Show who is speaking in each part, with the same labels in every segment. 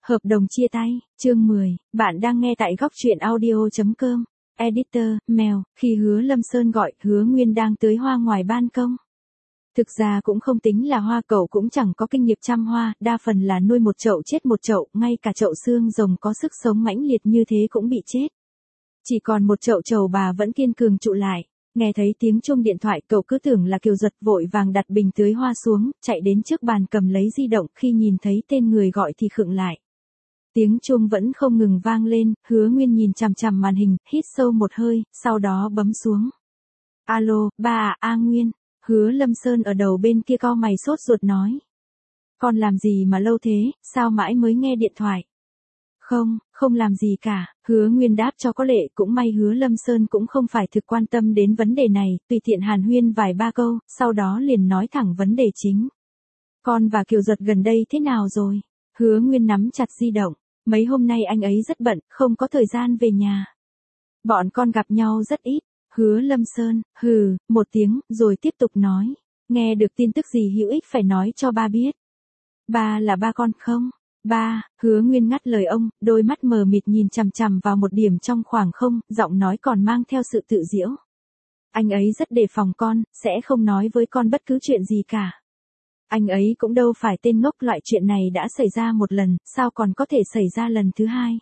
Speaker 1: Hợp đồng chia tay, chương 10, bạn đang nghe tại góc truyện audio.com. Editor, Mèo, khi Hứa Lâm Sơn gọi, Hứa Nguyên đang tưới hoa ngoài ban công. Thực ra cũng không tính là hoa, cậu cũng chẳng có kinh nghiệm chăm hoa, đa phần là nuôi một chậu chết một chậu, ngay cả chậu xương rồng có sức sống mãnh liệt như thế cũng bị chết. Chỉ còn một chậu trầu bà vẫn kiên cường trụ lại. Nghe thấy tiếng chuông điện thoại, cậu cứ tưởng là Kiều Duật, vội vàng đặt bình tưới hoa xuống, chạy đến trước bàn cầm lấy di động, khi nhìn thấy tên người gọi thì khựng lại. Tiếng chuông vẫn không ngừng vang lên, Hứa Nguyên nhìn chằm chằm màn hình, hít sâu một hơi, sau đó bấm xuống. Alo, ba à, A Nguyên. Hứa Lâm Sơn ở đầu bên kia cau mày sốt ruột nói. Con làm gì mà lâu thế, sao mãi mới nghe điện thoại? Không làm gì cả, Hứa Nguyên đáp cho có lệ, cũng may Hứa Lâm Sơn cũng không phải thực quan tâm đến vấn đề này, tùy tiện hàn huyên vài ba câu, sau đó liền nói thẳng vấn đề chính. Con và Kiều Duật gần đây thế nào rồi? Hứa Nguyên nắm chặt di động, mấy hôm nay anh ấy rất bận, không có thời gian về nhà. Bọn con gặp nhau rất ít. Hứa Lâm Sơn, hừ, một tiếng, rồi tiếp tục nói. Nghe được tin tức gì hữu ích phải nói cho ba biết. Ba là ba con không? Ba, Hứa Nguyên ngắt lời ông, đôi mắt mờ mịt nhìn chằm chằm vào một điểm trong khoảng không, giọng nói còn mang theo sự tự giễu. Anh ấy rất đề phòng con, sẽ không nói với con bất cứ chuyện gì cả. Anh ấy cũng đâu phải tên ngốc, loại chuyện này đã xảy ra một lần, sao còn có thể xảy ra lần thứ hai?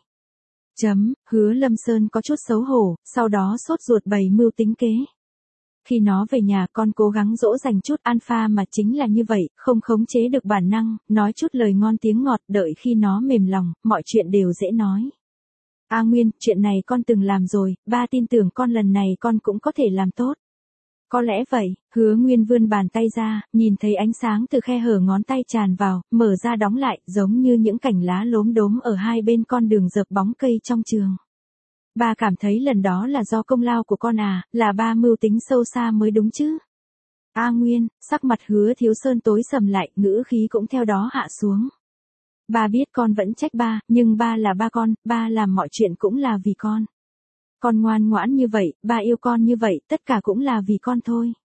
Speaker 1: Hứa Lâm Sơn có chút xấu hổ, sau đó sốt ruột bày mưu tính kế. Khi nó về nhà con cố gắng dỗ dành chút alpha mà chính là như vậy, không khống chế được bản năng, nói chút lời ngon tiếng ngọt, đợi khi nó mềm lòng, mọi chuyện đều dễ nói. A Nguyên, chuyện này con từng làm rồi, ba tin tưởng con lần này con cũng có thể làm tốt. Có lẽ vậy, Hứa Nguyên vươn bàn tay ra, nhìn thấy ánh sáng từ khe hở ngón tay tràn vào, mở ra đóng lại, giống như những cành lá lốm đốm ở hai bên con đường dợp bóng cây trong trường. Ba cảm thấy lần đó là do công lao của con à, là ba mưu tính sâu xa mới đúng chứ. A Nguyên, sắc mặt Hứa Thiếu Sơn tối sầm lại, ngữ khí cũng theo đó hạ xuống. Ba biết con vẫn trách ba, nhưng ba là ba con, ba làm mọi chuyện cũng là vì con. Con ngoan ngoãn như vậy, ba yêu con như vậy, tất cả cũng là vì con thôi.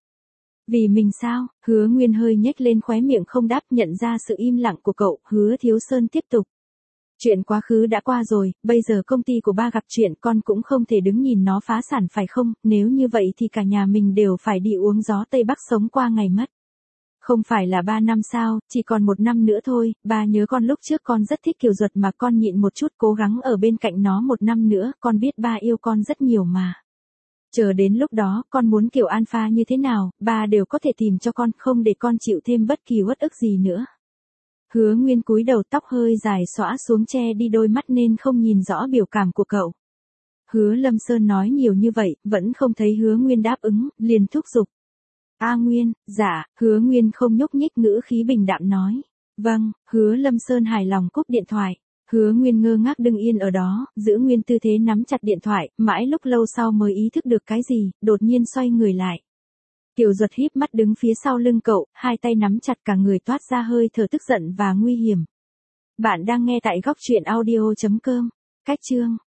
Speaker 1: Vì mình sao? Hứa Nguyên hơi nhếch lên khóe miệng không đáp, nhận ra sự im lặng của cậu, Hứa Thiếu Sơn tiếp tục. Chuyện quá khứ đã qua rồi, bây giờ công ty của ba gặp chuyện, con cũng không thể đứng nhìn nó phá sản phải không, nếu như vậy thì cả nhà mình đều phải đi uống gió Tây Bắc sống qua ngày mất. Không phải là 3 năm sao, chỉ còn 1 năm nữa thôi, ba nhớ con lúc trước con rất thích Kiều Duật mà con nhịn một chút, cố gắng ở bên cạnh nó 1 năm nữa, con biết ba yêu con rất nhiều mà. Chờ đến lúc đó, con muốn kiểu alpha như thế nào, ba đều có thể tìm cho con, không để con chịu thêm bất kỳ uất ức gì nữa. Hứa Nguyên cúi đầu, tóc hơi dài xõa xuống che đi đôi mắt nên không nhìn rõ biểu cảm của cậu. Hứa Lâm Sơn nói nhiều như vậy, vẫn không thấy Hứa Nguyên đáp ứng, liền thúc giục. A Nguyên, dạ, Hứa Nguyên không nhúc nhích, ngữ khí bình đạm nói. Vâng, Hứa Lâm Sơn hài lòng cúp điện thoại. Hứa Nguyên ngơ ngác đứng yên ở đó, giữ nguyên tư thế nắm chặt điện thoại, mãi lúc lâu sau mới ý thức được cái gì, đột nhiên xoay người lại. Kiều Duật híp mắt đứng phía sau lưng cậu, hai tay nắm chặt, cả người toát ra hơi thở tức giận và nguy hiểm. Bạn đang nghe tại góc truyện audio.com. Cách chương